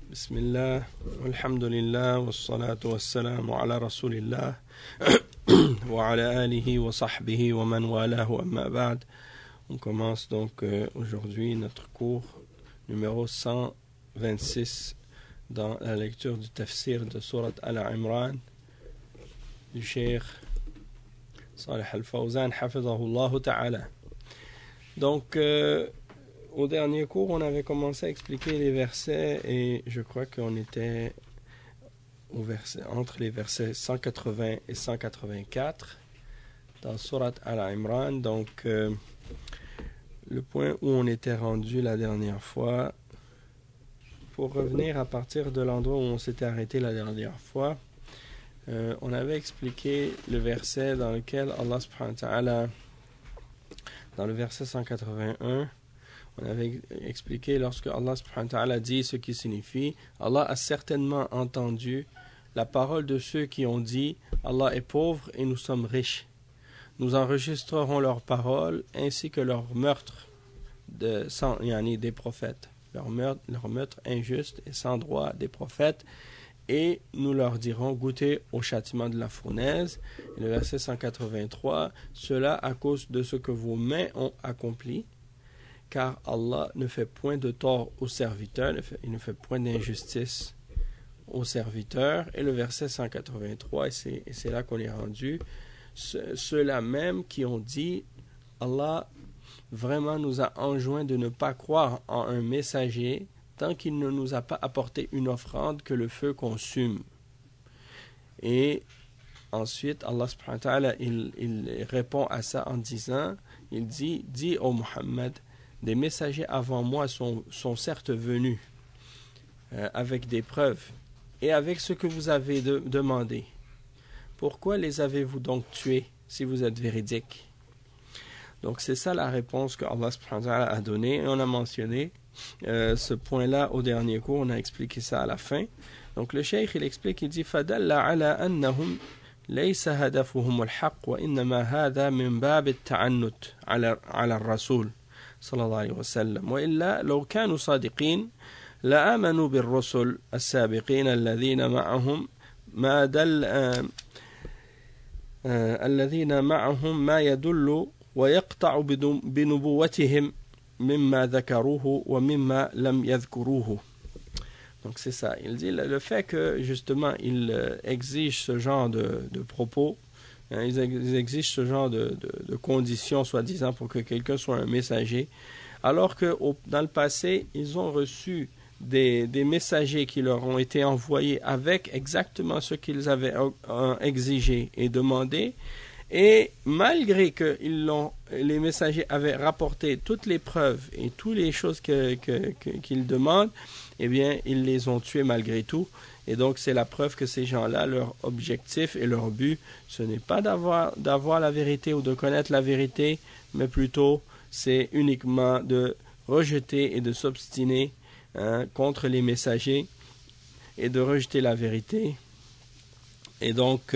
بسم الله والحمد لله والصلاة والسلام على رسول الله وعلى آله وصحبه ومن والاه أما بعد. On commence donc aujourd'hui notre cours numéro 126 dans la lecture du tafsir de Surat Al-Imran du Cheikh Salih Al-Fawzan hafidhahullah ta'ala. Donc au dernier cours, on avait commencé à expliquer les versets et je crois qu'on était entre les versets 180 et 184 dans Surat Al-Imran. Donc, le point où on était rendu la dernière fois, pour revenir à partir de l'endroit où on s'était arrêté la dernière fois, on avait expliqué le verset dans lequel Allah subhanahu wa ta'ala, dans le verset 181, on avait expliqué lorsque Allah subhanahu wa ta'ala dit ce qui signifie Allah a certainement entendu la parole de ceux qui ont dit Allah est pauvre et nous sommes riches. Nous enregistrerons leurs paroles ainsi que leur meurtre des prophètes, leur meurtre injuste et sans droit des prophètes, et nous leur dirons goûtez au châtiment de la fournaise. Et le verset 183, cela à cause de ce que vos mains ont accompli, car Allah ne fait point de tort aux serviteurs, il ne fait point d'injustice aux serviteurs. Et le verset 183, et c'est là qu'on est rendu, ceux-là même qui ont dit Allah vraiment nous a enjoint de ne pas croire en un messager tant qu'il ne nous a pas apporté une offrande que le feu consume. Et ensuite Allah subhanahu wa ta'ala il répond à ça en disant, il dit dis ô Muhammad, des messagers avant moi sont certes venus avec des preuves et avec ce que vous avez demandé. Pourquoi les avez-vous donc tués si vous êtes véridiques? Donc c'est ça la réponse que Allah subhanahu wa ta'ala a donnée. Et on a mentionné ce point-là au dernier cours, on a expliqué ça à la fin. Donc le cheikh il explique, il dit فَدَلَّ عَلَى أَنَّهُمْ لَيْسَ هَدَفُهُمُ الْحَقُّ وَإِنَّمَا هَذَا مِنْ بَابِ التَّعَنُّتِ على الرسول صلى الله عليه وسلم وإلا لو كانوا صادقين لآمنوا بالرسل السابقين الذين معهم ما يدل ويقطع بنبوتهم مما ذكروه ومما لم يذكروه. Donc c'est ça, il dit le fait que justement il exige ce genre de propos, ils exigent ce genre de conditions, soi-disant, pour que quelqu'un soit un messager, alors que dans le passé, ils ont reçu des messagers qui leur ont été envoyés avec exactement ce qu'ils avaient exigé et demandé, et malgré que les messagers avaient rapporté toutes les preuves et toutes les choses qu'ils demandent, eh bien, ils les ont tués malgré tout. Et donc, c'est la preuve que ces gens-là, leur objectif et leur but, ce n'est pas d'avoir la vérité ou de connaître la vérité, mais plutôt, c'est uniquement de rejeter et de s'obstiner contre les messagers et de rejeter la vérité. Et donc,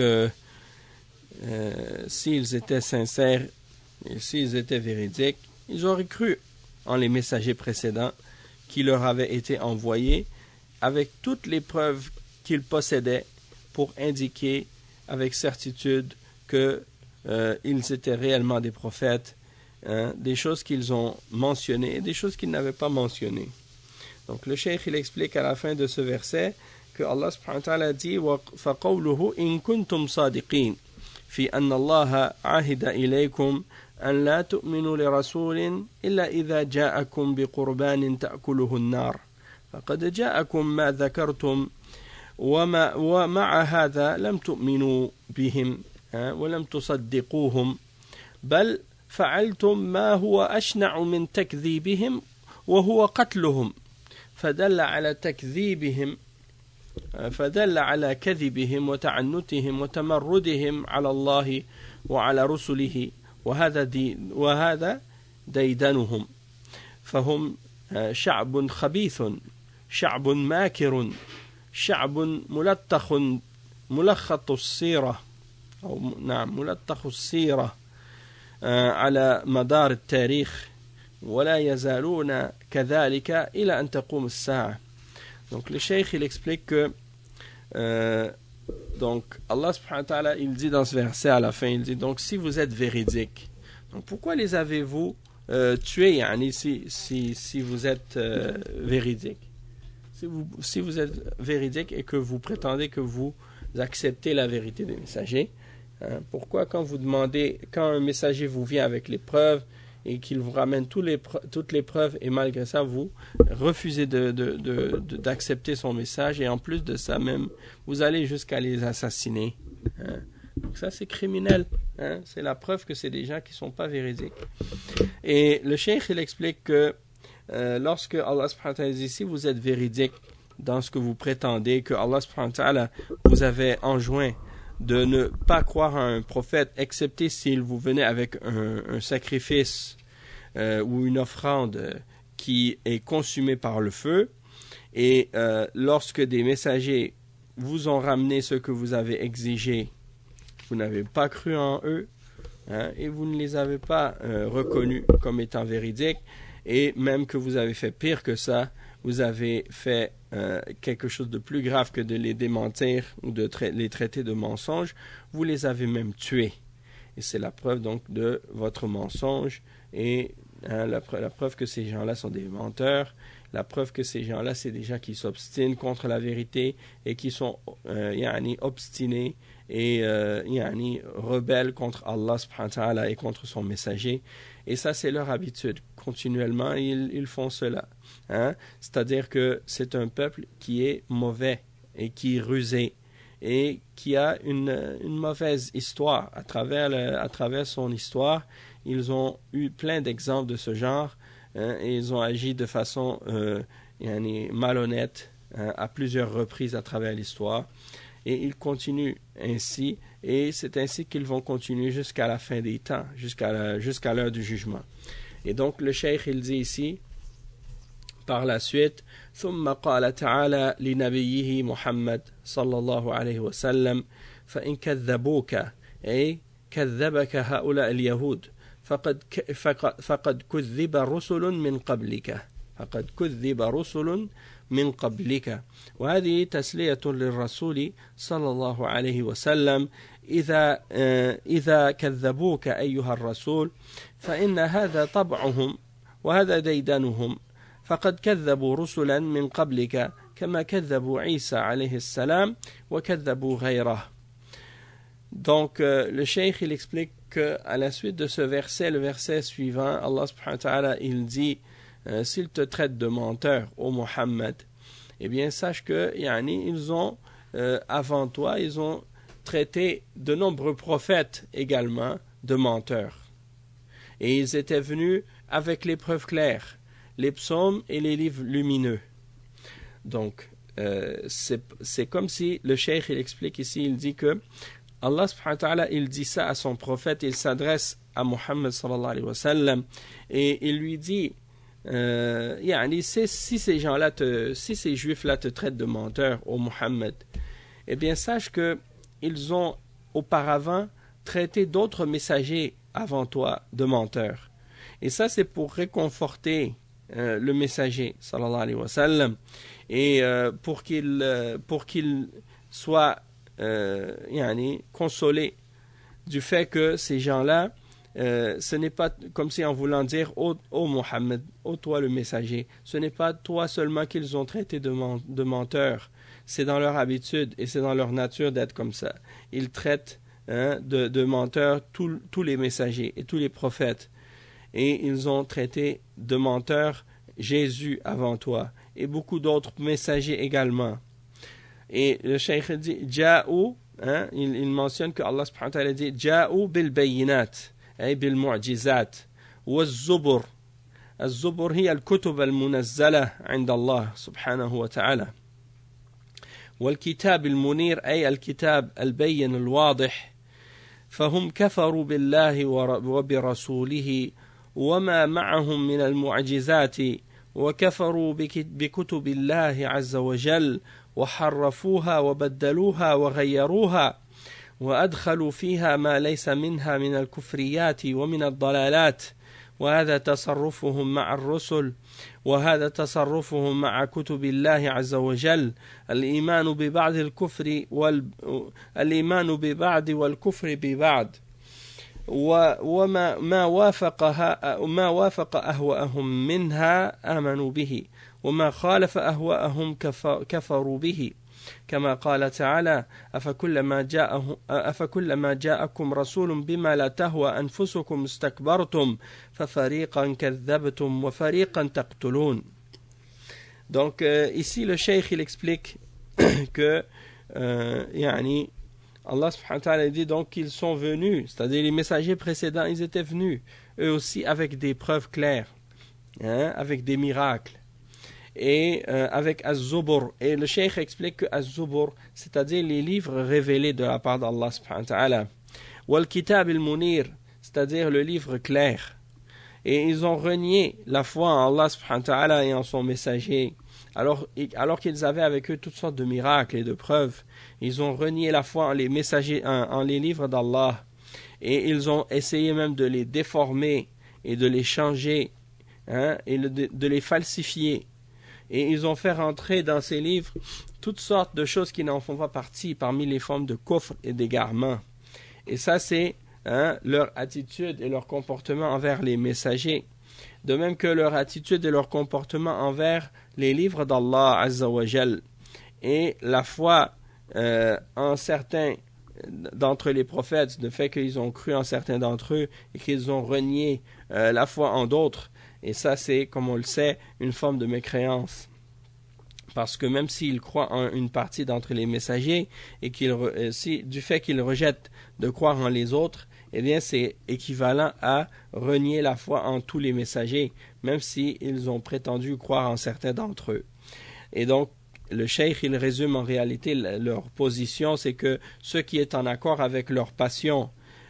s'ils étaient sincères et s'ils étaient véridiques, ils auraient cru en les messagers précédents qui leur avaient été envoyés avec toutes les preuves qu'ils possédaient pour indiquer avec certitude qu'ils étaient réellement des prophètes, des choses qu'ils ont mentionnées et des choses qu'ils n'avaient pas mentionnées. Donc le cheikh il explique à la fin de ce verset que Allah subhanahu wa ta'ala dit فَقَوْلُهُ إِن كُنْتُمْ صَادِقِينَ في أن الله عهد إليكم أن لا تؤمنوا لرسول إلا إذا جاءكم بقربان تأكله النار فقد جاءكم ما ذكرتم ومع هذا لم تؤمنوا بهم ولم تصدقوهم بل فعلتم ما هو أشنع من تكذيبهم وهو قتلهم فدل على كذبهم وتعنتهم وتمردهم على الله وعلى رسله وهذا ديدنهم فهم شعب خبيث شعب ماكر شعب ملخط السيرة ملطخ السيرة على مدار التاريخ ولا يزالون كذلك إلى أن تقوم الساعة. Donc le cheikh il explique que donc Allah subhanahu wa ta'ala il dit dans ce verset à la fin, il dit donc si vous êtes véridiques, donc pourquoi les avez-vous tués yani, si vous êtes véridiques, si vous êtes véridiques et que vous prétendez que vous acceptez la vérité des messagers, pourquoi quand un messager vous vient avec les preuves et qu'il vous ramène toutes les preuves et malgré ça vous refusez d'accepter son message et en plus de ça même vous allez jusqu'à les assassiner, donc ça c'est criminel, c'est la preuve que c'est des gens qui ne sont pas véridiques. Et le cheikh il explique que lorsque Allah subhanahu wa ta'ala dit si vous êtes véridique dans ce que vous prétendez, que Allah subhanahu wa ta'ala vous avait enjoint de ne pas croire à un prophète excepté s'il vous venait avec un sacrifice ou une offrande qui est consumée par le feu, et lorsque des messagers vous ont ramené ce que vous avez exigé, vous n'avez pas cru en eux, et vous ne les avez pas reconnus comme étant véridiques, et même que vous avez fait pire que ça, vous avez fait quelque chose de plus grave que de les démentir ou de les traiter de mensonges, vous les avez même tués. Et c'est la preuve donc de votre mensonge et la preuve que ces gens-là sont des menteurs, la preuve que ces gens-là c'est des gens qui s'obstinent contre la vérité et qui sont obstinés et rebelles contre Allah subhanahu wa ta'ala et contre son messager. Et ça c'est leur habitude, continuellement ils font cela. C'est-à-dire que c'est un peuple qui est mauvais et qui est rusé et qui a une mauvaise histoire. À travers son histoire, ils ont eu plein d'exemples de ce genre, et ils ont agi de façon malhonnête à plusieurs reprises à travers l'histoire. Et ils continuent ainsi, et c'est ainsi qu'ils vont continuer jusqu'à la fin des temps, jusqu'à l'heure du jugement. Et donc le cheikh il dit ici par la suite, ثم قال تعالى لنبيه محمد صلى الله عليه وسلم فإن كذبوك أي كذبك هؤلاء اليهود فقد كذب رسل من قبلك وهذه تسلية للرسول صلى الله عليه وسلم إذا كذبوك أيها الرسول فإن هذا طبعهم وهذا ديدنهم فقد كذبوا رسلا من قبلك كما كذبوا عيسى عليه السلام وكذبوا غيره. Donc le cheikh il explique qu'à la suite de ce verset, le verset suivant, Allah subhanahu wa ta'ala il dit s'ils te traitent de menteur, ô Muhammad, eh bien sache que ils ont avant toi, ils ont traité de nombreux prophètes également de menteurs. Et ils étaient venus avec les preuves claires, les psaumes et les livres lumineux. Donc, c'est comme si le cheikh il explique ici, il dit que Allah subhanahu wa ta'ala, il dit ça à son prophète, il s'adresse à Muhammad sallallahu alayhi wa sallam, et il lui dit, si ces gens-là, si ces juifs-là te traitent de menteur, ô Muhammad, eh bien sache que ils ont auparavant traité d'autres messagers avant toi de menteurs. Et ça, c'est pour réconforter le messager, sallallahu alayhi wa sallam, et pour qu'il soit consolé du fait que ces gens-là, ce n'est pas comme si en voulant dire ô Mohammed, ô toi le messager, ce n'est pas toi seulement qu'ils ont traité de menteur, c'est dans leur habitude et c'est dans leur nature d'être comme ça. Ils traitent de menteurs tous les messagers et tous les prophètes, et ils ont traité de menteurs Jésus avant toi et beaucoup d'autres messagers également. Et le cheikh dit Ja'u, il mentionne que Allah subhanahu wa ta'ala dit Ja'u bil bayinat ay bil mu'jizat wa az-zubur. Az-zubur hiya al-kutub al-munazzala 'inda Allah subhanahu wa ta'ala. والكتاب المنير أي الكتاب البين الواضح فهم كفروا بالله وبرسوله وما معهم من المعجزات وكفروا بكتب الله عز وجل وحرفوها وبدلوها وغيروها وأدخلوا فيها ما ليس منها من الكفريات ومن الضلالات وهذا تصرفهم مع الرسل وهذا تصرفهم مع كتب الله عز وجل الإيمان ببعض الكفر الإيمان ببعض والكفر ببعض وما ما وافق أهواءهم منها آمنوا به وما خالف أهواءهم كفروا به كما قال تعالى أفكلما جاءكم رسول بما لا تهوى أنفسكم استكبرتم ففريقا كذبتم وفريقا تقتلون. Donc ici le cheikh il explique que يعني Allah subhanahu wa ta'ala dit donc qu'ils sont venus, c'est-à-dire les messagers précédents ils étaient venus eux aussi avec des preuves claires, avec des miracles et avec Az-Zubur. Et le cheikh explique que Az-Zubur, c'est-à-dire les livres révélés de la part d'Allah subhanahu wa ta'ala, Wal-Kitab al-Munir, c'est-à-dire le livre clair. Et ils ont renié la foi en Allah subhanahu wa ta'ala et en son messager, alors qu'ils avaient avec eux toutes sortes de miracles et de preuves. Ils ont renié la foi en les messagers, en les livres d'Allah, et ils ont essayé même de les déformer et de les changer, et de les falsifier. Et ils ont fait rentrer dans ces livres toutes sortes de choses qui n'en font pas partie parmi les formes de kufr et d'égarement. Et ça, c'est leur attitude et leur comportement envers les messagers. De même que leur attitude et leur comportement envers les livres d'Allah Azza wa Jal. Et la foi en certains d'entre les prophètes, le fait qu'ils ont cru en certains d'entre eux et qu'ils ont renié la foi en d'autres. Et ça, c'est, comme on le sait, une forme de mécréance. Parce que même s'ils croient en une partie d'entre les messagers, et du fait qu'ils rejettent de croire en les autres, eh bien, c'est équivalent à renier la foi en tous les messagers, même s'ils ont prétendu croire en certains d'entre eux. Et donc, le cheikh, il résume en réalité leur position, c'est que ceux qui est en accord avec leur passion,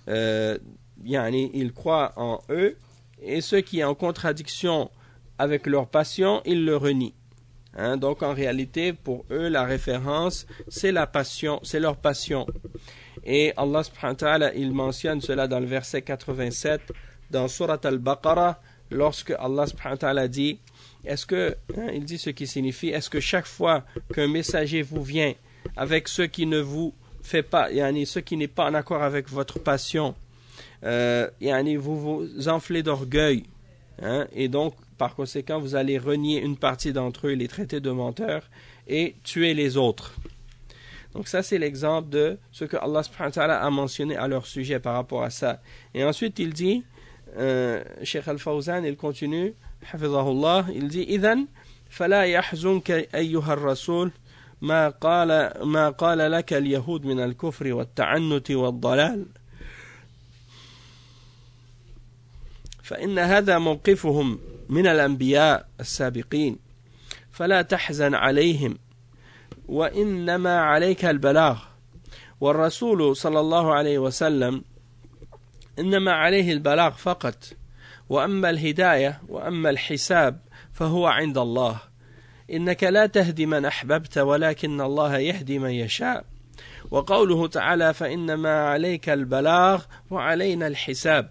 ils croient en eux, et ceux qui sont en contradiction avec leur passion, ils le renient. Donc en réalité, pour eux, la référence, c'est la passion, c'est leur passion. Et Allah subhanahu wa ta'ala, il mentionne cela dans le verset 87, dans Surat Al-Baqarah, lorsque Allah subhanahu wa ta'ala dit, il dit ce qui signifie, est-ce que chaque fois qu'un messager vous vient avec ce qui ne vous fait pas, ce qui n'est pas en accord avec votre passion, vous vous enflez d'orgueil, et donc par conséquent vous allez renier une partie d'entre eux, les traiter de menteurs et tuer les autres. Donc ça c'est l'exemple de ce que Allah subhanahu wa ta'ala a mentionné à leur sujet par rapport à ça. Et ensuite il dit, Cheikh Al-Fawzan il continue, hafizahullah, il dit إذن فلا يحزنك أيها الرسول ما قال لك اليهود من الكفر والتعنت والضلال فإن هذا موقفهم من الأنبياء السابقين فلا تحزن عليهم وإنما عليك البلاغ والرسول صلى الله عليه وسلم إنما عليه البلاغ فقط وأما الهداية وأما الحساب فهو عند الله إنك لا تهدي من أحببت ولكن الله يهدي من يشاء وقوله تعالى فإنما عليك البلاغ وعلينا الحساب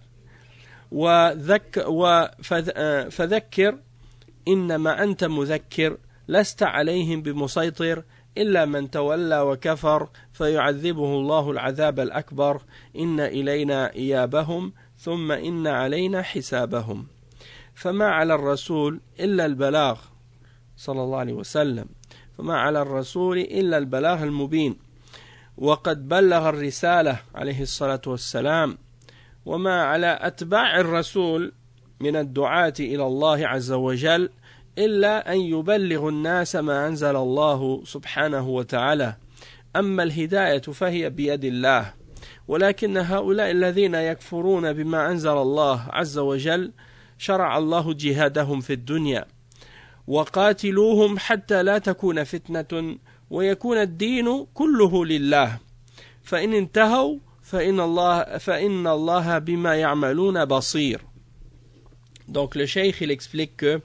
فذكر إنما أنت مذكر لست عليهم بمسيطر إلا من تولى وكفر فيعذبه الله العذاب الأكبر إن إلينا إيابهم ثم إن علينا حسابهم فما على الرسول إلا البلاغ صلى الله عليه وسلم فما على الرسول إلا البلاغ المبين وقد بلغ الرسالة عليه الصلاة والسلام وما على أتباع الرسول من الدعاة إلى الله عز وجل إلا أن يبلغ الناس ما أنزل الله سبحانه وتعالى أما الهداية فهي بيد الله ولكن هؤلاء الذين يكفرون بما أنزل الله عز وجل شرع الله جهادهم في الدنيا وقاتلوهم حتى لا تكون فتنة ويكون الدين كله لله فإن انتهوا فإن الله بما يعملون بصير. Donc le cheikh il explique que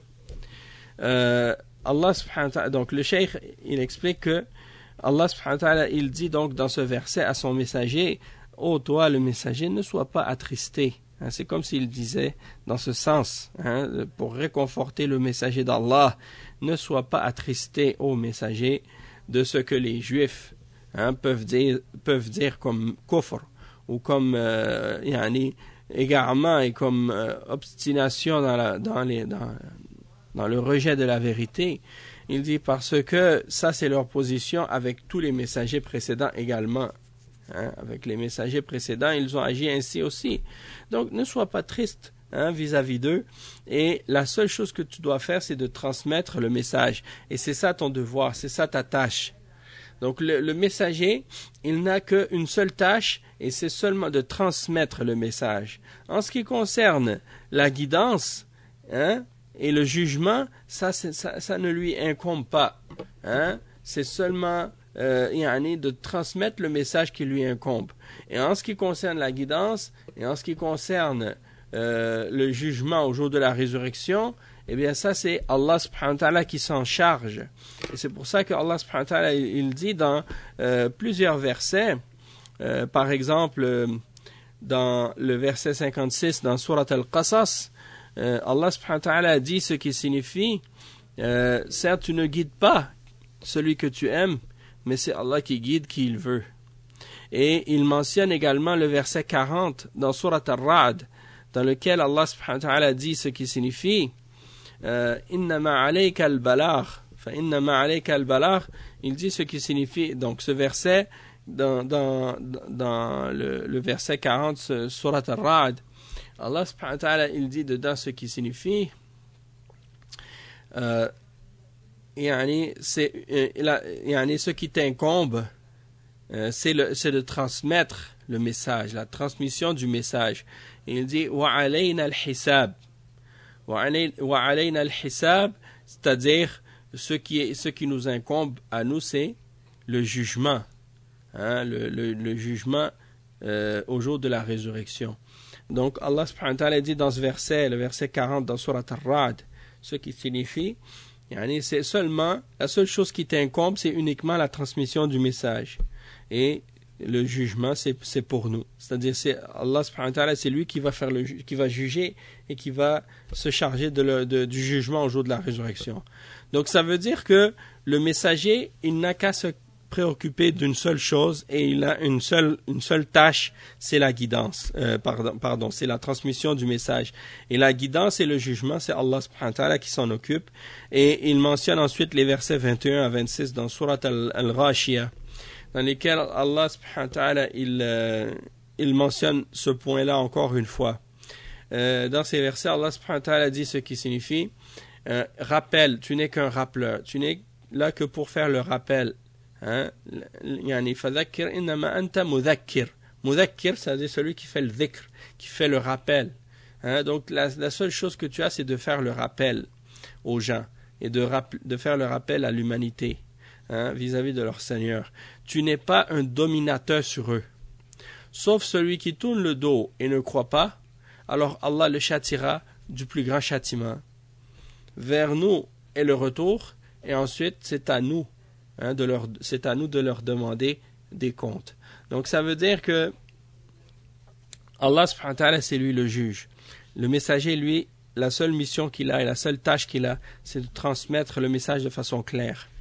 Allah subhanahu wa ta'ala, donc le cheikh il explique que Allah subhanahu wa ta'ala il dit donc dans ce verset à son messager, ô toi le messager, ne sois pas attristé C'est comme s'il disait dans ce sens, pour réconforter le messager d'Allah, ne sois pas attristé, ô messager, de ce que les Juifs peuvent dire comme kufr ou comme égarement et comme obstination dans le rejet de la vérité. Il dit parce que ça c'est leur position avec tous les messagers précédents également. Avec les messagers précédents, ils ont agi ainsi aussi. Donc ne sois pas triste vis-à-vis d'eux. Et la seule chose que tu dois faire, c'est de transmettre le message. Et c'est ça ton devoir, c'est ça ta tâche. Donc le messager, il n'a qu'une seule tâche, et c'est seulement de transmettre le message. En ce qui concerne la guidance, et le jugement, ça ne lui incombe pas. C'est seulement de transmettre le message qui lui incombe. Et en ce qui concerne la guidance, et en ce qui concerne le jugement au jour de la résurrection, eh bien ça c'est Allah subhanahu wa ta'ala qui s'en charge. Et c'est pour ça que Allah subhanahu wa ta'ala il dit dans plusieurs versets, par exemple dans le verset 56 dans Surat Al-Qasas, Allah subhanahu wa ta'ala dit ce qui signifie certes tu ne guides pas celui que tu aimes, mais c'est Allah qui guide qui il veut. Et il mentionne également le verset 40 dans Surat Ar-Ra'd, dans lequel Allah subhanahu wa ta'ala dit ce qui signifie innama alayka al-balagh fa innama alayka al-balagh. Il dit ce qui signifie, donc ce verset dans le verset 40 Surat Ar-Ra'd, Allah subhanahu wa ta'ala il dit dedans ce qui signifie ce qui t'incombe, c'est de transmettre le message, la transmission du message. Et il dit wa alayna al-hisab, c'est-à-dire ce qui nous incombe à nous, c'est le jugement, le jugement au jour de la résurrection. Donc Allah subhanahu wa ta'ala dit dans ce verset, le verset 40 dans Surat Ar-Ra'd, ce qui signifie c'est seulement, la seule chose qui t'incombe, c'est uniquement la transmission du message. Et le jugement, c'est pour nous. C'est-à-dire, c'est Allah subhanahu wa ta'ala, c'est lui qui va juger et qui va se charger du jugement au jour de la résurrection. Donc, ça veut dire que le messager, il n'a qu'à se préoccupé d'une seule chose et il a une seule tâche, c'est la guidance, c'est la transmission du message. Et la guidance et le jugement, c'est Allah subhanahu wa ta'ala qui s'en occupe. Et il mentionne ensuite les versets 21 à 26 dans Surat Al-Ghashiyah, dans lesquels Allah subhanahu wa ta'ala il mentionne ce point-là encore une fois. Dans ces versets, Allah subhanahu wa ta'ala dit ce qui signifie rappel, tu n'es qu'un rappeleur, tu n'es là que pour faire le rappel. فذكر إنما أنت مذكر. مذكر, c'est-à-dire celui qui fait le dhikr, qui fait le rappel. Donc la seule chose que tu as, c'est de faire le rappel aux gens et de faire le rappel à l'humanité vis-à-vis de leur Seigneur. Tu n'es pas un dominateur sur eux. Sauf celui qui tourne le dos et ne croit pas, alors Allah le châtiera du plus grand châtiment. Vers nous est le retour, et ensuite c'est à nous de leur demander des comptes. Donc ça veut dire que Allah subhanahu wa ta'ala, c'est lui le juge. Le messager, lui, la seule mission qu'il a et la seule tâche qu'il a, c'est de transmettre le message de façon claire.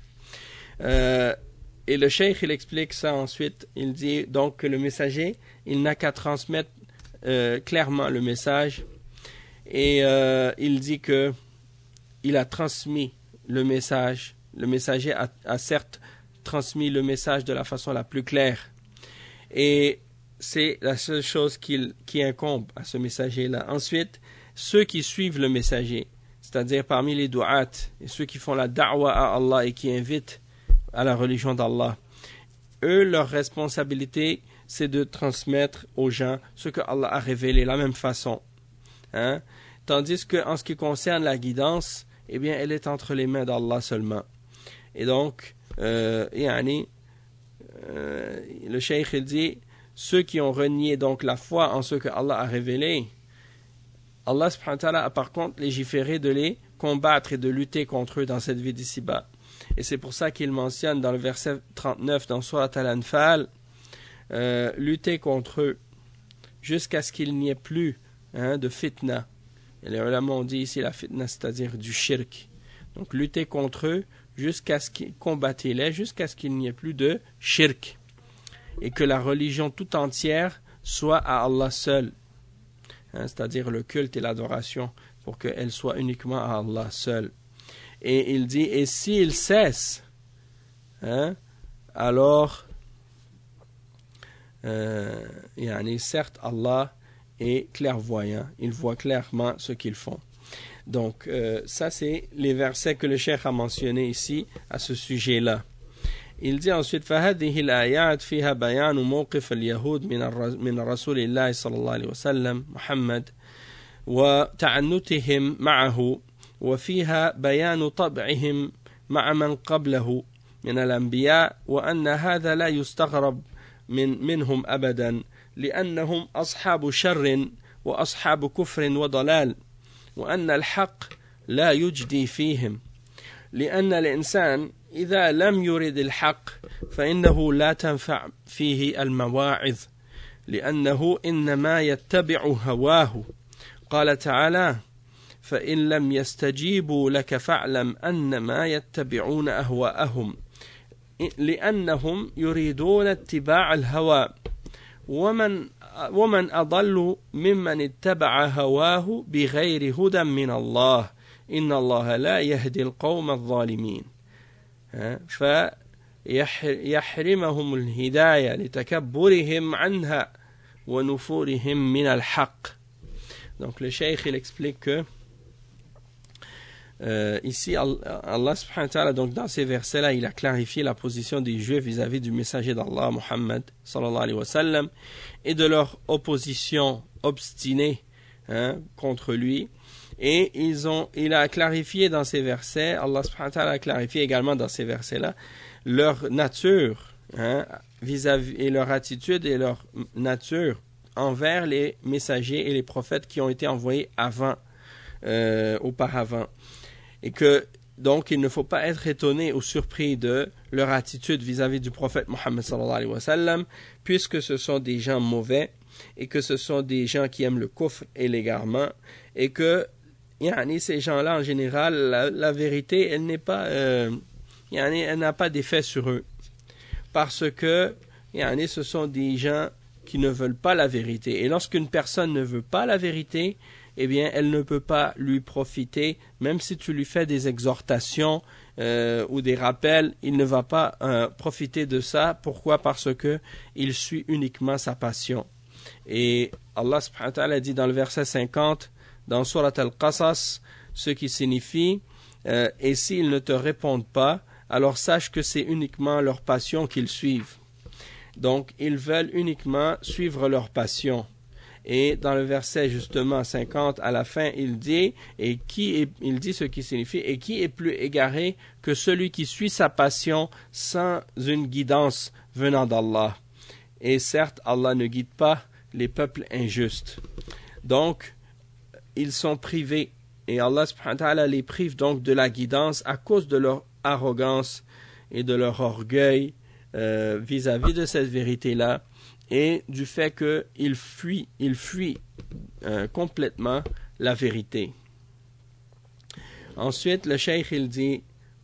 Et le cheikh, il explique ça ensuite. Il dit donc que le messager, il n'a qu'à transmettre clairement le message. Et il dit que il a transmis le message. Le messager a certes transmis le message de la façon la plus claire. Et c'est la seule chose qui incombe à ce messager-là. Ensuite, ceux qui suivent le messager, c'est-à-dire parmi les du'at, et ceux qui font la da'wa à Allah et qui invitent à la religion d'Allah, eux, leur responsabilité, c'est de transmettre aux gens ce que Allah a révélé, la même façon. Tandis qu'en ce qui concerne la guidance, eh bien, elle est entre les mains d'Allah seulement. Et donc, le cheikh il dit, ceux qui ont renié donc la foi en ce que Allah a révélé, Allah subhanahu wa ta'ala a par contre légiféré de les combattre et de lutter contre eux dans cette vie d'ici-bas. Et c'est pour ça qu'il mentionne dans le verset 39 dans Surat Al-Anfal, lutter contre eux jusqu'à ce qu'il n'y ait plus de fitna. Et les ulama ont dit ici la fitna, c'est-à-dire du shirk. Donc lutter contre eux jusqu'à ce qu'ils combattez-les, jusqu'à ce qu'il n'y ait plus de shirk. Et que la religion tout entière soit à Allah seul. C'est-à-dire le culte et l'adoration, pour qu'elle soit uniquement à Allah seul. Et il dit, et s'ils cessent, alors, certes, Allah est clairvoyant. Il voit clairement ce qu'ils font. Donc, ça, c'est les versets que le cheikh a mentionnés ici, à ce sujet-là. Il dit ensuite, فهذه الآيات فيها بيان موقف اليهود من رسول الله صلى الله عليه وسلم محمد وتعنتهم معه وفيها بيان طبعهم مع من قبله من الأنبياء وأن هذا لا يستغرب منهم أبدا لأنهم أصحاب شر وأصحاب كفر وضلال وأن الحق لا يجدي فيهم لأن الإنسان إذا لم يرد الحق فإنه لا تنفع فيه المواعظ لأنه إنما يتبع هواه قال تعالى فإن لم يستجيبوا لك فاعلم أنما يتبعون أهواءهم لأنهم يريدون اتباع الهوى ومن أضل ممن اتبع هواه بغير هدى من الله إن الله لا يهدي القوم الظالمين فيحرمهم الهداية لتكبرهم عنها ونفورهم من الحق. Donc le cheikh il explique que ici Allah subhanahu wa ta'ala, donc dans ces versets là il a clarifié la position des juifs vis-à-vis du messager d'Allah Muhammad sallallahu alayhi wa sallam et de leur opposition obstinée contre lui. Et il a clarifié dans ces versets, Allah subhanahu wa ta'ala a clarifié également dans ces versets-là, leur nature, vis-à-vis, et leur attitude et leur nature envers les messagers et les prophètes qui ont été envoyés auparavant. Et que, donc, il ne faut pas être étonné ou surpris de leur attitude vis-à-vis du prophète Muhammad sallallahu alayhi wa sallam, puisque ce sont des gens mauvais, et que ce sont des gens qui aiment le kufr et l'égarement, et que ces gens-là, en général, la vérité, elle n'est pas, elle n'a pas d'effet sur eux. Parce que, ce sont des gens qui ne veulent pas la vérité. Et lorsqu'une personne ne veut pas la vérité, eh bien, elle ne peut pas lui profiter, même si tu lui fais des exhortations ou des rappels, il ne va pas profiter de ça. Pourquoi? Parce que il suit uniquement sa passion. Et Allah subhanahu wa ta'ala dit dans le verset 50, dans Surat Al-Qasas, ce qui signifie et s'ils ne te répondent pas, alors sache que c'est uniquement leur passion qu'ils suivent. Donc, ils veulent uniquement suivre leur passion. Et dans le verset justement 50, à la fin, il dit ce qui signifie, et qui est plus égaré que celui qui suit sa passion sans une guidance venant d'Allah. Et certes, Allah ne guide pas les peuples injustes. Donc, ils sont privés, et Allah subhanahu wa ta'ala les prive donc de la guidance à cause de leur arrogance et de leur orgueil vis-à-vis de cette vérité-là, et du fait qu'ils fuient complètement la vérité. Ensuite, le cheikh il dit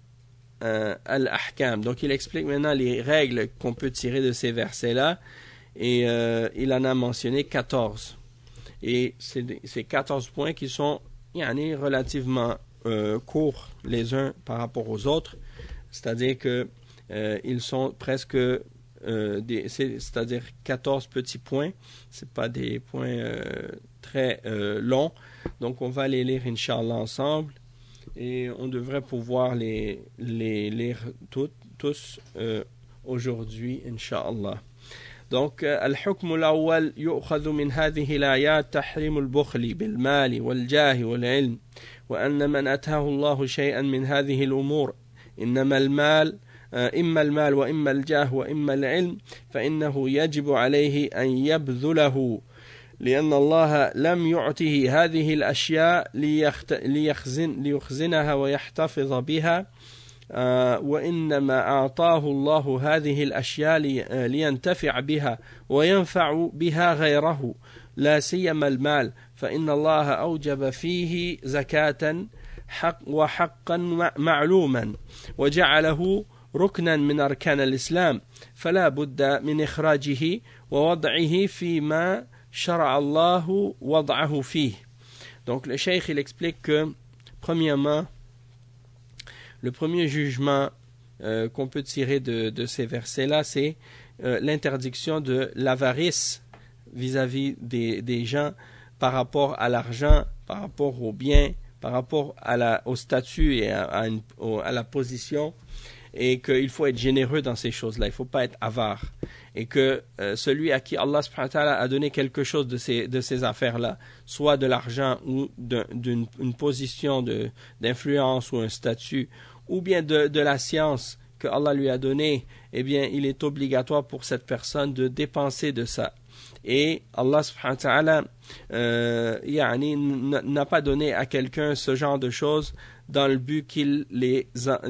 Al-Ahkam. Donc il explique maintenant les règles qu'on peut tirer de ces versets-là, et il en a mentionné 14. Et c'est 14 points qui sont relativement courts les uns par rapport aux autres, c'est-à-dire que ils sont presque c'est-à-dire 14 petits points, c'est pas des points très longs, donc on va les lire Inch'Allah ensemble, et on devrait pouvoir les lire tous aujourd'hui Inch'Allah. Donc الحكم الأول يؤخذ من هذه الآيات تحريم البخل بالمال والجاه والعلم وأن من أتاه الله شيئا من هذه الأمور إنما المال إما المال وإما الجاه وإما العلم فإنه يجب عليه أن يبذله لأن الله لم يعطه هذه الأشياء ليخزنها ويحتفظ بها وإنما أعطاه الله هذه الأشياء لينتفع بها وينفع بها غيره لا سيما المال فإن الله أوجب فيه زكاة وحقا معلوما وجعله ركنا من أركان الإسلام فلا بد من إخراجه ووضعه فيما شرع الله وضعه فيه. Donc le cheikh il explique que premièrement le premier jugement qu'on peut tirer de ces versets-là, c'est l'interdiction de l'avarice vis-à-vis des gens par rapport à l'argent, par rapport aux biens, par rapport au statut et à la position, et qu'il faut être généreux dans ces choses-là, il ne faut pas être avare, et que celui à qui Allah subhanahu wa ta'ala a donné quelque chose de ces affaires-là, soit de l'argent ou d'une position d'influence ou un statut, ou bien de la science que Allah lui a donnée, eh bien il est obligatoire pour cette personne de dépenser de ça. Et Allah subhanahu wa ta'ala n'a pas donné à quelqu'un ce genre de choses dans le but qu'il les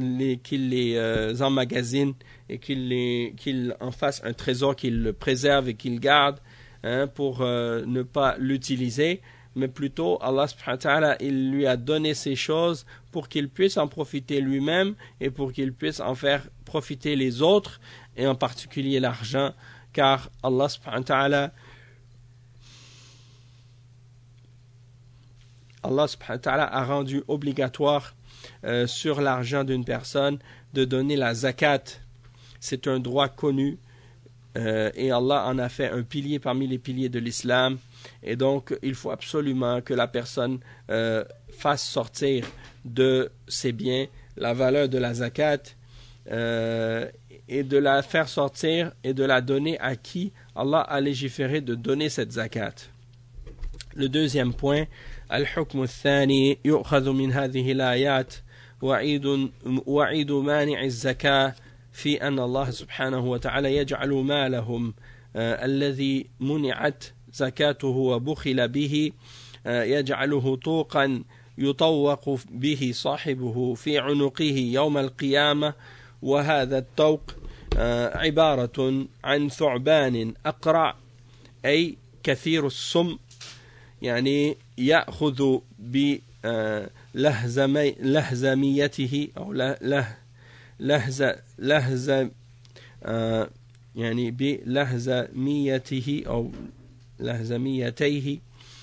emmagasine et qu'il en fasse un trésor, qu'il le préserve et qu'il garde pour ne pas l'utiliser, mais plutôt Allah subhanahu wa ta'ala il lui a donné ces choses pour qu'il puisse en profiter lui-même et pour qu'il puisse en faire profiter les autres, et en particulier l'argent, car Allah subhanahu wa ta'ala a rendu obligatoire sur l'argent d'une personne de donner la zakat. C'est un droit connu et Allah en a fait un pilier parmi les piliers de l'islam, et donc il faut absolument que la personne fasse sortir de ses biens la valeur de la zakat et de la faire sortir et de la donner à qui Allah a légiféré de donner cette zakat. Le deuxième point, الحكم الثاني يؤخذ من هذه الآيات وعيد مانع الزكاة في أن الله سبحانه وتعالى يجعل مالهم الذي منعت زكاته وبخل به يجعله طوقا يطوق به صاحبه في عنقه يوم القيامة، وهذا الطوق عبارة عن ثعبان أقرع أي كثير السم، يعني يأخذ بلهزميته أو يعني بلهزميته أو لهزميتيه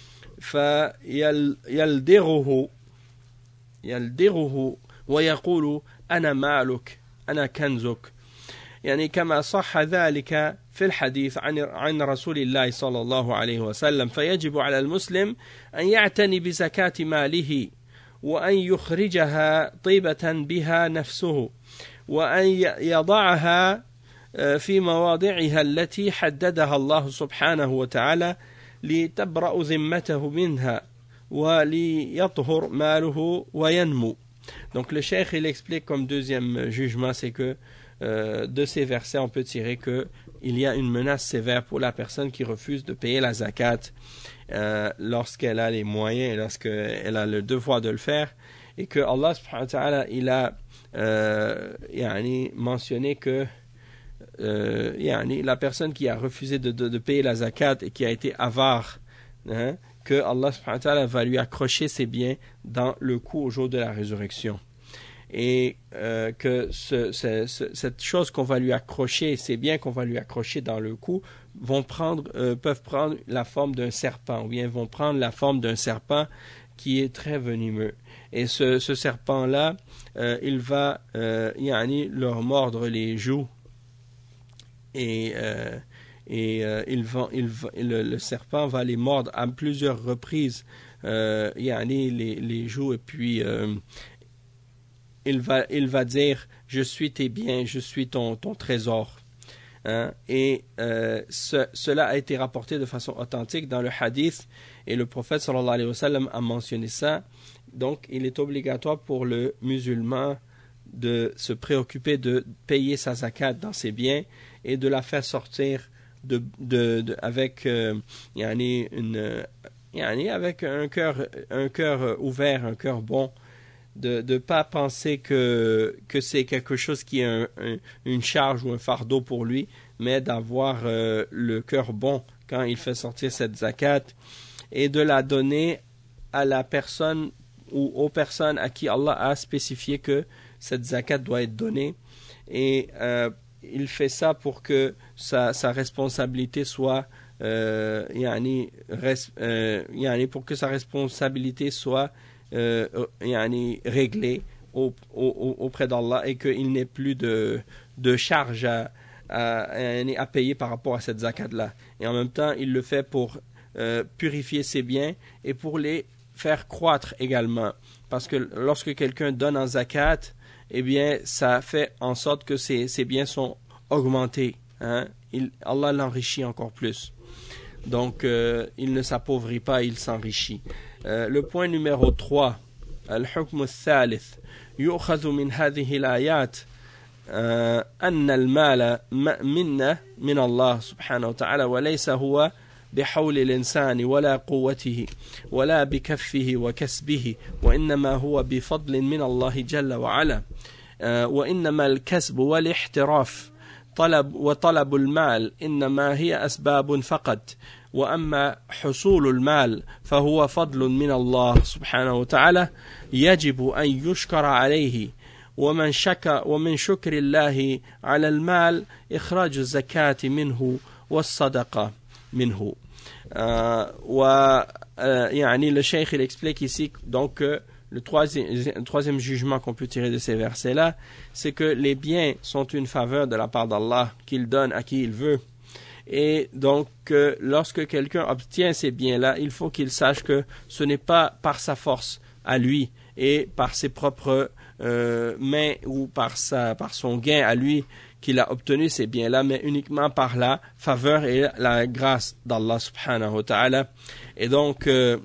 فيلدغه ويقول أنا مالك أنا كنزك، يعني كما صح ذلك في الحديث عن رسول الله صلى الله عليه وسلم. فيجب على المسلم أن يعتني بزكاة ماله وأن يخرجها طيبة بها نفسه وأن يضعها في مواضعها التي حددها الله سبحانه وتعالى لتبرأ ذمته منها وليطهر ماله وينمو. Donc le cheikh il explique comme deuxième jugement, c'est que de ces versets on peut tirer que il y a une menace sévère pour la personne qui refuse de payer la zakat lorsqu'elle a les moyens et lorsqu'elle a le devoir de le faire, et que Allah subhanahu wa ta'ala il a mentionné que la personne qui a refusé de payer la zakat et qui a été avare, que Allah subhanahu wa ta'ala va lui accrocher ses biens dans le cou au jour de la résurrection, et que cette chose qu'on va lui accrocher, ces biens qu'on va lui accrocher dans le cou peuvent prendre la forme d'un serpent, ou bien vont prendre la forme d'un serpent qui est très venimeux, et ce serpent-là il va leur mordre les joues, et le serpent va les mordre à plusieurs reprises, les joues, et puis il va dire je suis tes biens, je suis ton trésor, et cela a été rapporté de façon authentique dans le hadith, et le prophète sallallahu alayhi wa sallam a mentionné ça. Donc il est obligatoire pour le musulman de se préoccuper de payer sa zakat dans ses biens et de la faire sortir avec avec un cœur ouvert, un cœur bon, de ne pas penser que c'est quelque chose qui est une charge ou un fardeau pour lui, mais d'avoir le cœur bon quand il fait sortir cette zakat, et de la donner à la personne ou aux personnes à qui Allah a spécifié que cette zakat doit être donnée. Et il fait ça pour que sa responsabilité soit pour que sa responsabilité soit réglée auprès d'Allah et qu'il n'ait plus de charge à payer par rapport à cette zakat-là. Et en même temps, il le fait pour purifier ses biens et pour les faire croître également. Parce que lorsque quelqu'un donne en zakat, eh bien, ça fait en sorte que ses biens sont augmentés. Hein? Allah l'enrichit encore plus. Donc, il ne s'appauvrit pas, il s'enrichit. Le point numéro 3, الحكم الثالث يؤخذ من هذه الآيات أن المال منة من الله سبحانه وتعالى وليس هو بحول الإنسان ولا قوته ولا بكفه وكسبه وإنما هو بفضل من الله جل وعلا وإنما الكسب والاحتراف وطلب المال إنما هي أسباب فقط وأما حصول المال فهو فضل من الله سبحانه وتعالى يجب أن يشكر عليه ومن شكر الله على المال إخراج الزكاة منه والصدقة منه. Le cheikh il explique ici donc le troisième jugement qu'on peut tirer de ces versets-là, c'est que les biens sont une faveur de la part d'Allah qu'il donne à qui il veut. Et donc, lorsque quelqu'un obtient ces biens-là, il faut qu'il sache que ce n'est pas par sa force à lui et par ses propres mains ou par son gain à lui qu'il a obtenu ces biens-là, mais uniquement par la faveur et la grâce d'Allah subhanahu wa ta'ala. Et donc,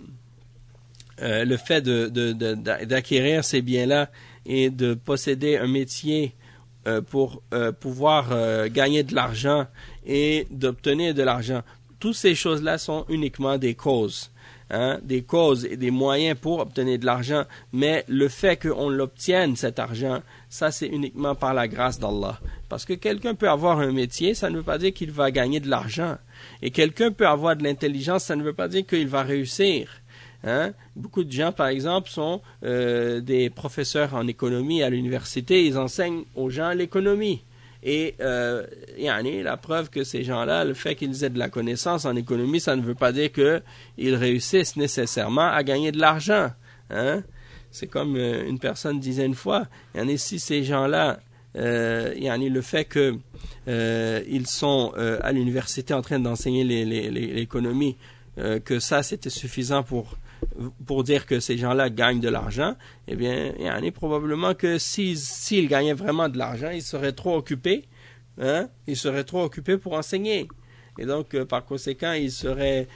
le fait d'acquérir ces biens-là et de posséder un métier pour pouvoir gagner de l'argent et d'obtenir de l'argent, toutes ces choses-là sont uniquement des causes. Des causes et des moyens pour obtenir de l'argent, mais le fait qu'on l'obtienne, cet argent, ça c'est uniquement par la grâce d'Allah. Parce que quelqu'un peut avoir un métier, ça ne veut pas dire qu'il va gagner de l'argent. Et quelqu'un peut avoir de l'intelligence, ça ne veut pas dire qu'il va réussir. Beaucoup de gens, par exemple, sont des professeurs en économie à l'université, ils enseignent aux gens l'économie. Et la preuve que ces gens-là, le fait qu'ils aient de la connaissance en économie, ça ne veut pas dire qu'ils réussissent nécessairement à gagner de l'argent. C'est comme une personne disait une fois, si ces gens-là, le fait qu'ils sont à l'université en train d'enseigner l'économie, que ça c'était suffisant pour dire que ces gens-là gagnent de l'argent, eh bien, probablement que s'ils gagnaient vraiment de l'argent, ils seraient trop occupés, ils seraient trop occupés pour enseigner. Et donc, par conséquent, ils seraient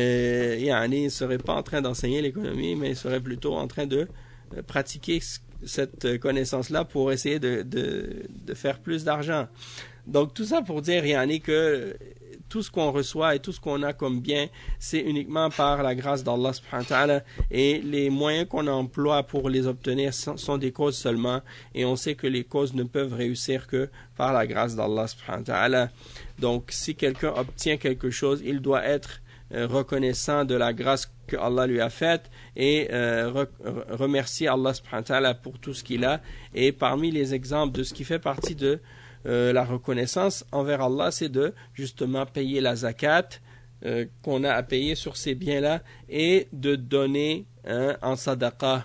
pas en train d'enseigner l'économie, mais ils seraient plutôt en train de pratiquer cette connaissance-là pour essayer de faire plus d'argent. Donc, tout ça pour dire, que tout ce qu'on reçoit et tout ce qu'on a comme bien, c'est uniquement par la grâce d'Allah subhanahu wa ta'ala, et les moyens qu'on emploie pour les obtenir sont des causes seulement, et on sait que les causes ne peuvent réussir que par la grâce d'Allah subhanahu wa ta'ala. Donc si quelqu'un obtient quelque chose, il doit être reconnaissant de la grâce que Allah lui a faite et remercier Allah subhanahu wa ta'ala pour tout ce qu'il a. Et parmi les exemples de ce qui fait partie de la reconnaissance envers Allah, c'est de justement payer la zakat qu'on a à payer sur ces biens-là et de donner en sadaqa,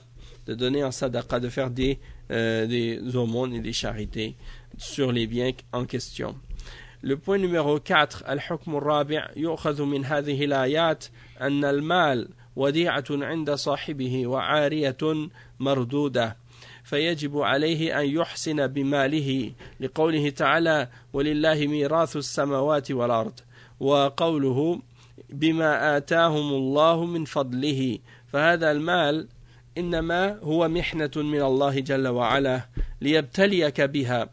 de faire des aumônes et des charités sur les biens en question. Le point numéro 4, al-hukm al-rabi' yu'khadhu min hadhihi al-ayat anna al-mal wadi'atun 'inda sahibihi wa 'ariyatun mardudah. فيجب عليه أن يحسن بماله لقوله تعالى ولله ميراث السماوات والأرض وقوله بما آتاهم الله من فضله فهذا المال إنما هو محنة من الله جل وعلا ليبتليك بها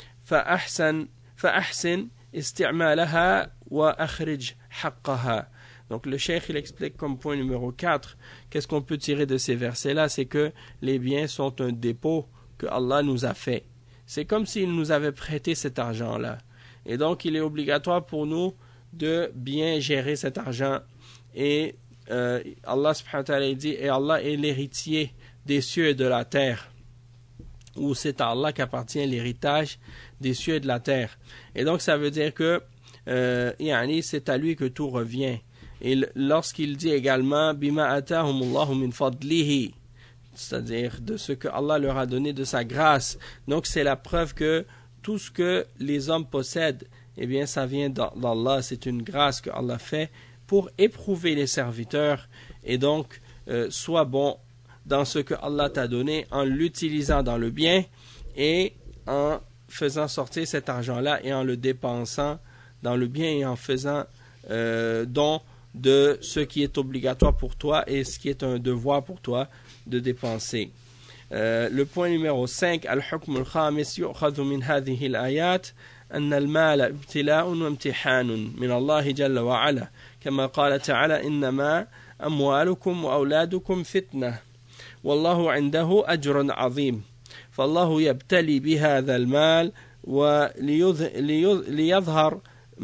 فأحسن استعمالها وأخرج حقها. Donc le cheikh il explique comme point numéro 4, qu'est-ce qu'on peut tirer de ces versets-là, c'est que les biens sont un dépôt que Allah nous a fait. C'est comme s'il nous avait prêté cet argent-là. Et donc il est obligatoire pour nous de bien gérer cet argent. Et Allah subhanahu wa ta'ala dit, et Allah est l'héritier des cieux et de la terre, ou c'est à Allah qu'appartient l'héritage des cieux et de la terre. Et donc ça veut dire que c'est à lui que tout revient. Et lorsqu'il dit également bima atahumullahu min fadlihi, c'est-à-dire de ce que Allah leur a donné de sa grâce, donc c'est la preuve que tout ce que les hommes possèdent, eh bien ça vient d'Allah, c'est une grâce que Allah fait pour éprouver les serviteurs. Et donc sois bon dans ce que Allah t'a donné en l'utilisant dans le bien et en faisant sortir cet argent-là et en le dépensant dans le bien et en faisant don de ce qui est obligatoire pour toi et ce qui est un devoir pour toi de dépenser. Le point numéro 5, al-hukm al-khamis yu'khadhu min hadhihi al-ayat أن المال ابتلاء وامتحان من الله جل وعلا كما قال تعالى إنما أموالكم وأولادكم فتنة والله عنده أجر عظيم فالله يبتلي بهذا المال وليظهر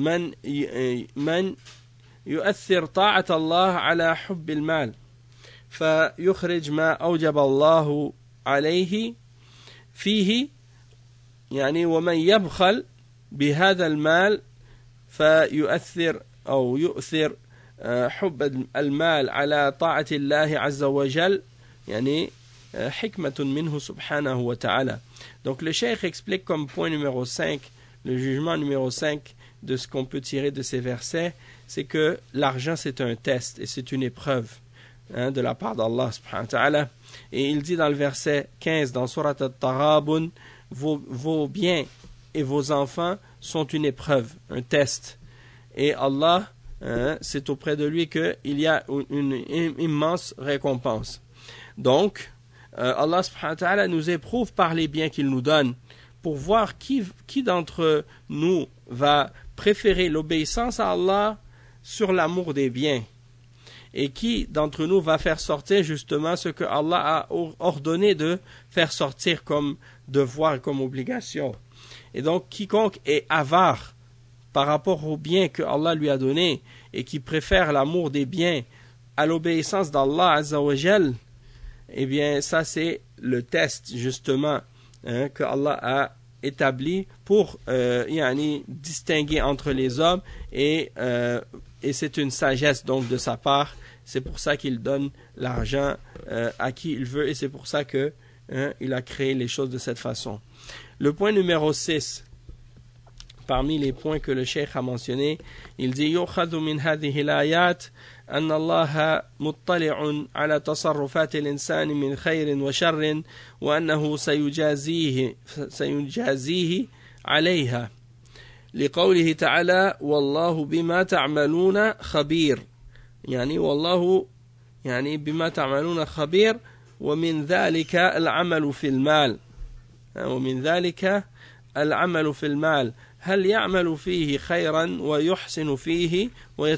من يؤثر طاعة الله على حب المال فيخرج ما أوجب الله عليه فيه يعني ومن يبخل بهذا المال فيؤثر أو يؤثر حب المال على طاعة الله عز وجل يعني حكمة منه سبحانه وتعالى. Donc le cheikh explique comme point numéro 5, le jugement numéro 5 de ce qu'on peut tirer de ces versets, c'est que l'argent c'est un test et c'est une épreuve de la part d'Allah subhanahu wa ta'ala. Et il dit dans le verset 15 dans Surat At-Taghabun, vos biens et vos enfants sont une épreuve, un test. Et Allah, c'est auprès de lui qu'il y a une immense récompense. Donc, Allah subhanahu wa ta'ala nous éprouve par les biens qu'il nous donne pour voir qui d'entre nous va préférer l'obéissance à Allah sur l'amour des biens et qui d'entre nous va faire sortir justement ce que Allah a ordonné de faire sortir comme devoir, comme obligation. Et donc, quiconque est avare par rapport aux biens que Allah lui a donnés et qui préfère l'amour des biens à l'obéissance d'Allah Azza wa Jal, eh bien, ça c'est le test justement que Allah a établi pour distinguer entre les hommes et c'est une sagesse donc de sa part. C'est pour ça qu'il donne l'argent à qui il veut et c'est pour ça que il a créé les choses de cette façon. Le point numéro 6, parmi les points que le cheikh a mentionné, il dit يُؤْخَذُ مِنْ هَذِهِ الْآيَاتِ أَنَّ اللَّهَ مُطَّلِعٌ عَلَى تَصَرُّفَاتِ الْإِنسَانِ مِنْ خَيْرٍ وَشَرٍ وَأَنَّهُ سيجازيه عليها لقوله تعالى والله بما تعملون خبير يعني والله يعني بما تعملون خبير ومن ذلك العمل في المال ومن ذلك العمل في المال هل يعمل فيه خيرا ويحسن فيه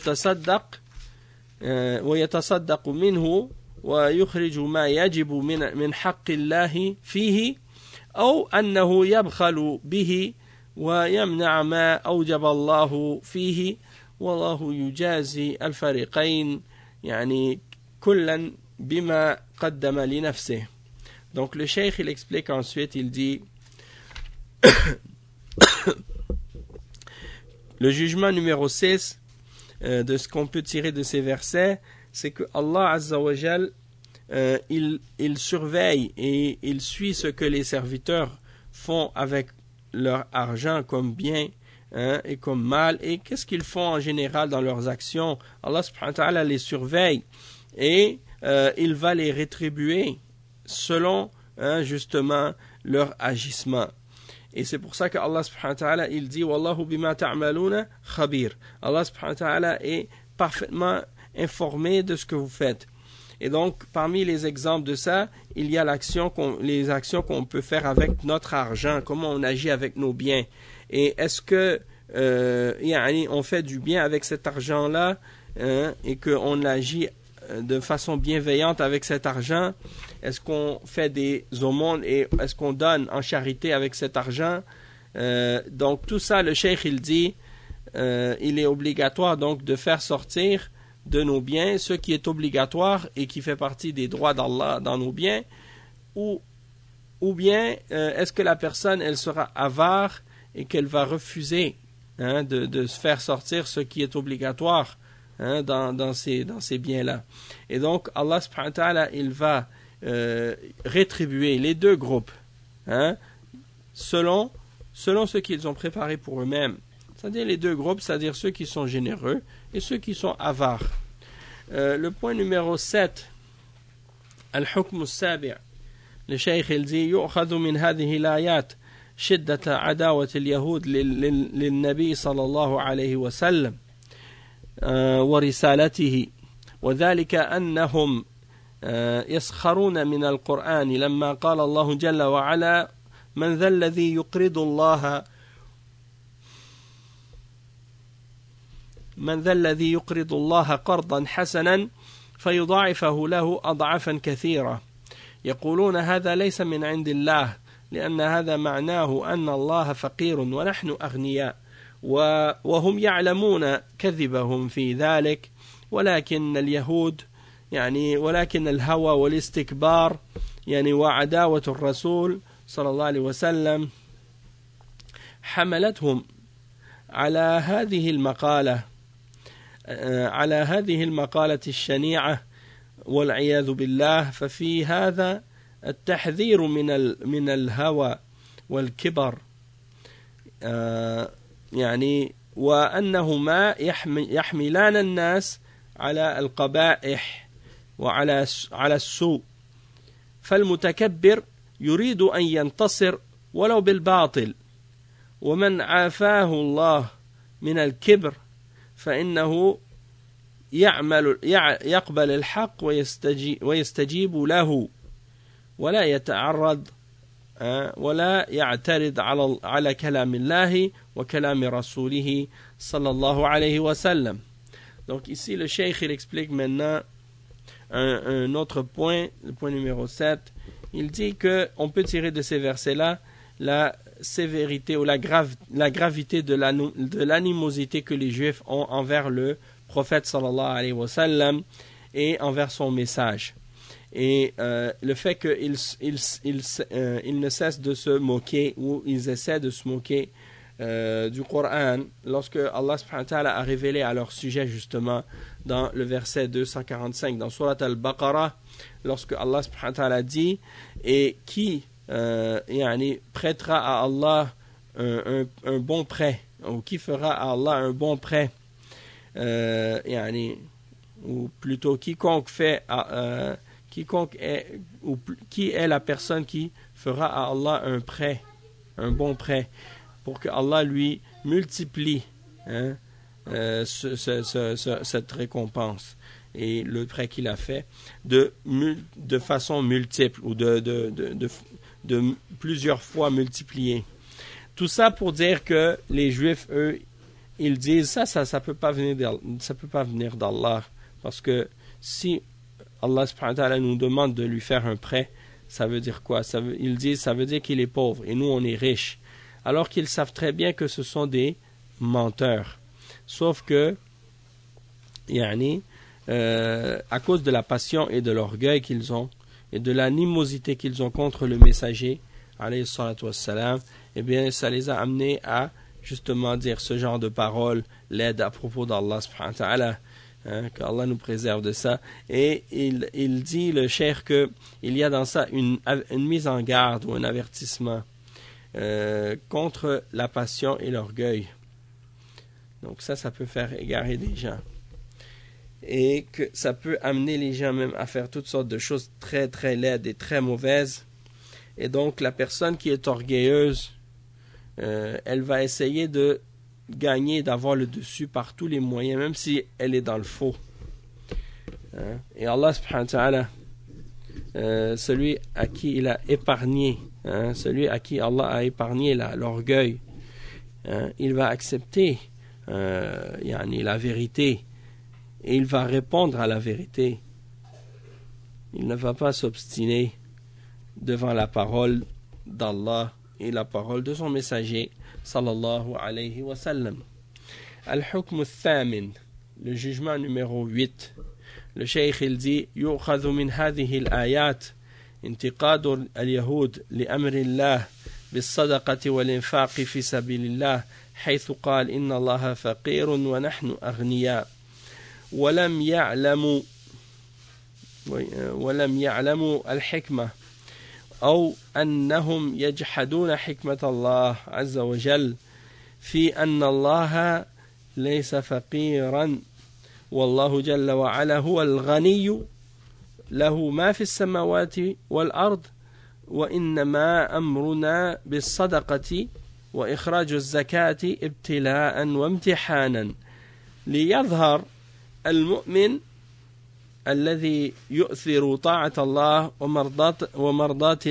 ويتصدق منه ويخرج ما يجب من حق الله فيه أو أنه يبخل به ويمنع ما أوجب الله فيه والله يجازي الفريقين يعني كلا بما قدم لنفسه. Donc le cheikh il explique ensuite, il dit le jugement numéro 6 de ce qu'on peut tirer de ces versets, c'est que Allah Azza wa Jal il surveille et il suit ce que les serviteurs font avec leur argent comme bien et comme mal et qu'est-ce qu'ils font en général dans leurs actions. Allah subhanahu wa ta'ala les surveille et il va les rétribuer selon justement leur agissement. Et c'est pour ça que Allah subhanahu wa ta'ala il dit wallahu bima ta'maluna khabir. Allah subhanahu wa ta'ala est parfaitement informé de ce que vous faites. Et donc parmi les exemples de ça, il y a les actions qu'on peut faire avec notre argent, comment on agit avec nos biens. Et est-ce que on fait du bien avec cet argent-là et qu'on agit de façon bienveillante avec cet argent? Est-ce qu'on fait des aumônes et est-ce qu'on donne en charité avec cet argent? Donc tout ça, le cheikh il dit il est obligatoire donc de faire sortir de nos biens ce qui est obligatoire et qui fait partie des droits d'Allah dans nos biens, ou bien est-ce que la personne elle sera avare et qu'elle va refuser de se faire sortir ce qui est obligatoire dans ces biens-là. Et donc Allah subhanahu wa ta'ala il va rétribuer les deux groupes selon ce qu'ils ont préparé pour eux-mêmes. C'est-à-dire les deux groupes, c'est-à-dire ceux qui sont généreux et ceux qui sont avares. Le point numéro 7, Al-Hukm al-Sabi'. Le Cheikh il dit يؤخذ من هذه الآيات شدة عداوة اليهود للنبي صلى الله عليه وسلم ورسالته وذلك أنهم يسخرون من القرآن لما قال الله جل وعلا من ذا الذي يقرض الله قرضا حسنا فيضاعفه له أضعافا كثيرة يقولون هذا ليس من عند الله لأن هذا معناه أن الله فقير ونحن أغنياء وهم يعلمون كذبهم في ذلك ولكن اليهود ولكن الهوى والاستكبار وعداوة الرسول صلى الله عليه وسلم حملتهم على هذه المقالة الشنيعة والعياذ بالله. ففي هذا التحذير من الهوى والكبر وأنهما يحملان الناس على القبائح وعلى السوء. فالمتكبر يريد أن ينتصر ولو بالباطل ومن عافاه الله من الكبر فإنه يقبل الحق ويستجيب له ولا يتعرض ولا يعترض على كلام الله وكلام رسوله صلى الله عليه وسلم. Donc ici le Cheikh il explique maintenant un autre point, le point numéro 7. Il dit qu'on peut tirer de ces versets-là la sévérité ou la gravité de l'animosité que les Juifs ont envers le prophète sallallahu alayhi wa sallam et envers son message. Et le fait qu'ils ne cessent de se moquer ou ils essaient de se moquer du Coran lorsque Allah subhanahu wa ta'ala a révélé à leur sujet justement dans le verset 245 dans Surat Al-Baqarah, lorsque Allah subhanahu wa ta'ala dit et qui prêtera à Allah un bon prêt, ou qui fera à Allah un bon prêt, ou plutôt quiconque qui est la personne qui fera à Allah un prêt, un bon prêt, pour que Allah lui multiplie cette récompense et le prêt qu'il a fait de façon multiple ou de plusieurs fois multiplié. Tout ça pour dire que les Juifs, eux, ils disent ça peut pas venir d'Allah, parce que si Allah subhanahu wa ta'ala nous demande de lui faire un prêt, ça veut dire quoi? Ils disent ça veut dire qu'il est pauvre et nous on est riche, alors qu'ils savent très bien que ce sont des menteurs. Sauf que à cause de la passion et de l'orgueil qu'ils ont et de l'animosité qu'ils ont contre le messager alayhi salatu wassalam, eh bien ça les a amenés à justement dire ce genre de paroles laides à propos d'Allah subhanahu wa ta'ala, qu'Allah nous préserve de ça. Et il dit le cheikh que il y a dans ça une mise en garde ou un avertissement contre la passion et l'orgueil. Donc ça peut faire égarer des gens et que ça peut amener les gens même à faire toutes sortes de choses très très laides et très mauvaises. Et donc la personne qui est orgueilleuse, elle va essayer de gagner, d'avoir le dessus par tous les moyens, même si elle est dans le faux. Et Allah subhanahu wa ta'ala, celui à qui il a épargné, celui à qui Allah a épargné l'orgueil, il va accepter la vérité et il va répondre à la vérité. Il ne va pas s'obstiner devant la parole d'Allah et la parole de son messager sallallahu alayhi wa sallam. Al-Hukm al-Thamin, le jugement numéro 8. Le cheikh il dit يؤخذ من هذه الآيات انتقاد اليهود لأمر الله بالصدقة والإنفاق في سبيل الله حيث قال إن الله فقير ونحن أغنياء ولم يعلموا الحكمة أو أنهم يجحدون حكمة الله عز وجل في أن الله ليس فقيرا والله جل وعلا هو الغني له ما في السماوات والأرض وإنما أمرنا بالصدقة وإخراج الزكاة ابتلاء وامتحانا ليظهر المؤمن الذي يؤثر طاعة الله ومرضاة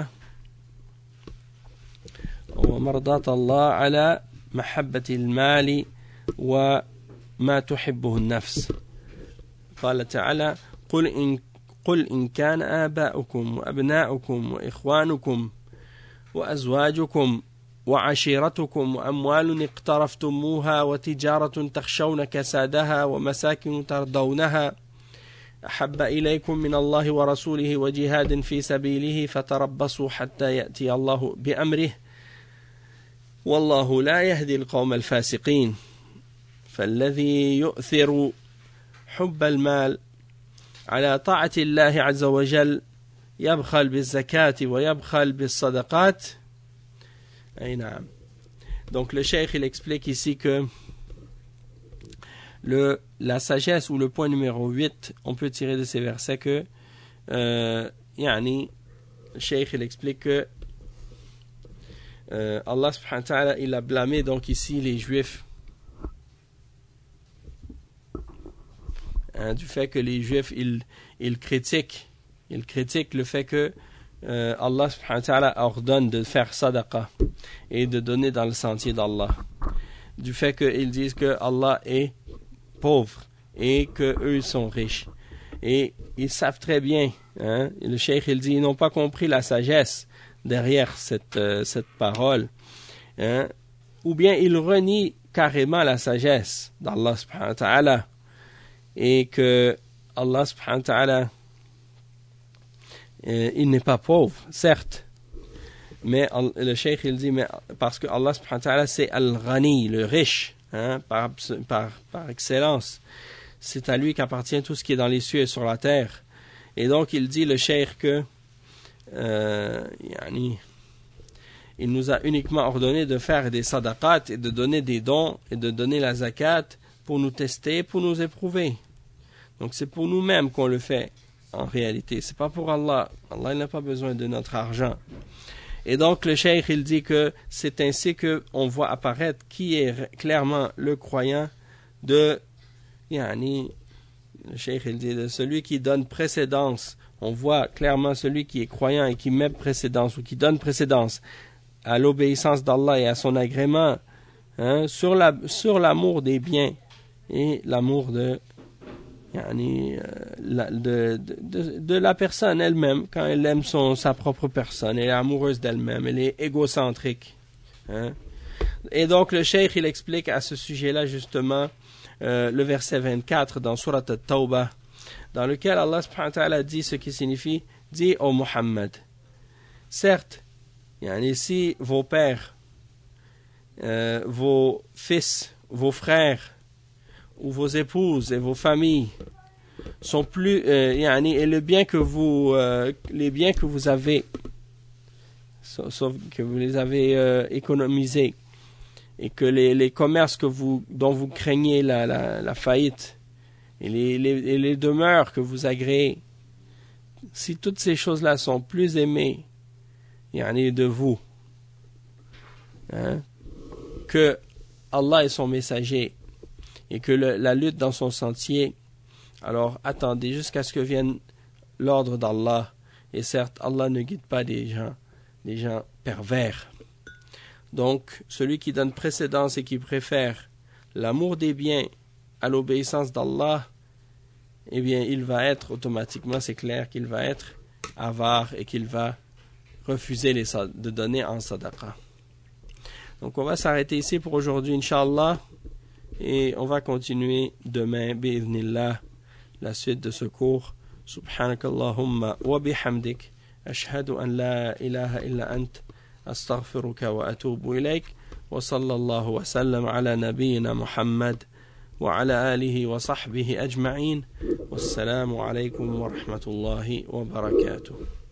الله على محبة المال وما تحبه النفس. قال تعالى قل إن كان آباؤكم وأبناؤكم وإخوانكم وأزواجكم وعشيرتكم وأموال اقترفتموها وتجارة تخشون كسادها ومساكن ترضونها أحب إليكم من الله ورسوله وجهاد في سبيله فتربصوا حتى يأتي الله بأمره والله لا يهدي القوم الفاسقين. فالذي يؤثر حب المال على طاعة الله عز وجل يبخل بالزكاة ويبخل بالصدقات. أي نعم. Donc le cheikh il explique ici que la sagesse ou le point numéro 8, on peut tirer de ces versets que le cheikh il explique que Allah subhanahu wa ta'ala il a blâmé donc ici les juifs du fait que les juifs ils critiquent le fait que Allah subhanahu wa ta'ala ordonne de faire sadaqa et de donner dans le sentier d'Allah, du fait qu'ils disent que Allah est pauvre et que eux sont riches, et ils savent très bien, le cheikh il dit ils n'ont pas compris la sagesse derrière cette parole, ou bien ils renient carrément la sagesse d'Allah subhanahu wa ta'ala, et que Allah subhanahu wa ta'ala il n'est pas pauvre, certes, mais le cheikh il dit mais parce que Allah subhanahu wa ta'ala c'est Al-Ghani, le riche, par excellence, c'est à lui qu'appartient tout ce qui est dans les cieux et sur la terre. Et donc il dit le cheikh que il nous a uniquement ordonné de faire des sadaqat et de donner des dons et de donner la zakat pour nous tester, pour nous éprouver. Donc c'est pour nous-mêmes qu'on le fait en réalité, c'est pas pour Allah. Allah il n'a pas besoin de notre argent. Et donc le cheikh il dit que c'est ainsi que on voit apparaître qui est clairement le croyant le cheikh il dit de celui qui donne précédence. On voit clairement celui qui est croyant et qui met précédence ou qui donne précédence à l'obéissance d'Allah et à son agrément sur l'amour des biens et l'amour de la personne elle-même. Quand elle aime sa propre personne, elle est amoureuse d'elle-même, elle est égocentrique. Et donc le cheikh il explique à ce sujet-là justement le verset 24 dans Surat At-Tawbah, dans lequel Allah subhanahu wa ta'ala dit ce qui signifie: dis ô Muhammad, certes, si vos pères, vos fils, vos frères ou vos épouses et vos familles sont plus et les biens que vous avez, sauf que vous les avez économisés, et que les commerces dont vous craignez la faillite, et les demeures que vous agréez, si toutes ces choses-là sont plus aimées de vous que Allah et son messager, et que la lutte dans son sentier, alors attendez jusqu'à ce que vienne l'ordre d'Allah. Et certes, Allah ne guide pas des gens pervers. Donc, celui qui donne précédence et qui préfère l'amour des biens à l'obéissance d'Allah, eh bien, il va être automatiquement, c'est clair qu'il va être avare et qu'il va refuser de donner en sadaqa. Donc, on va s'arrêter ici pour aujourd'hui, Inch'Allah. Et on va continuer demain, bi'idhnillah, la suite de ce cours. Subhanakallahumma wa bihamdik. Ashhadu an la ilaha illa ant. Astaghfiruka wa atubu ilayk. Wa sallallahu wa sallam ala nabiyyina Muhammad. وعلى آله وصحبه أجمعين والسلام عليكم ورحمة الله وبركاته.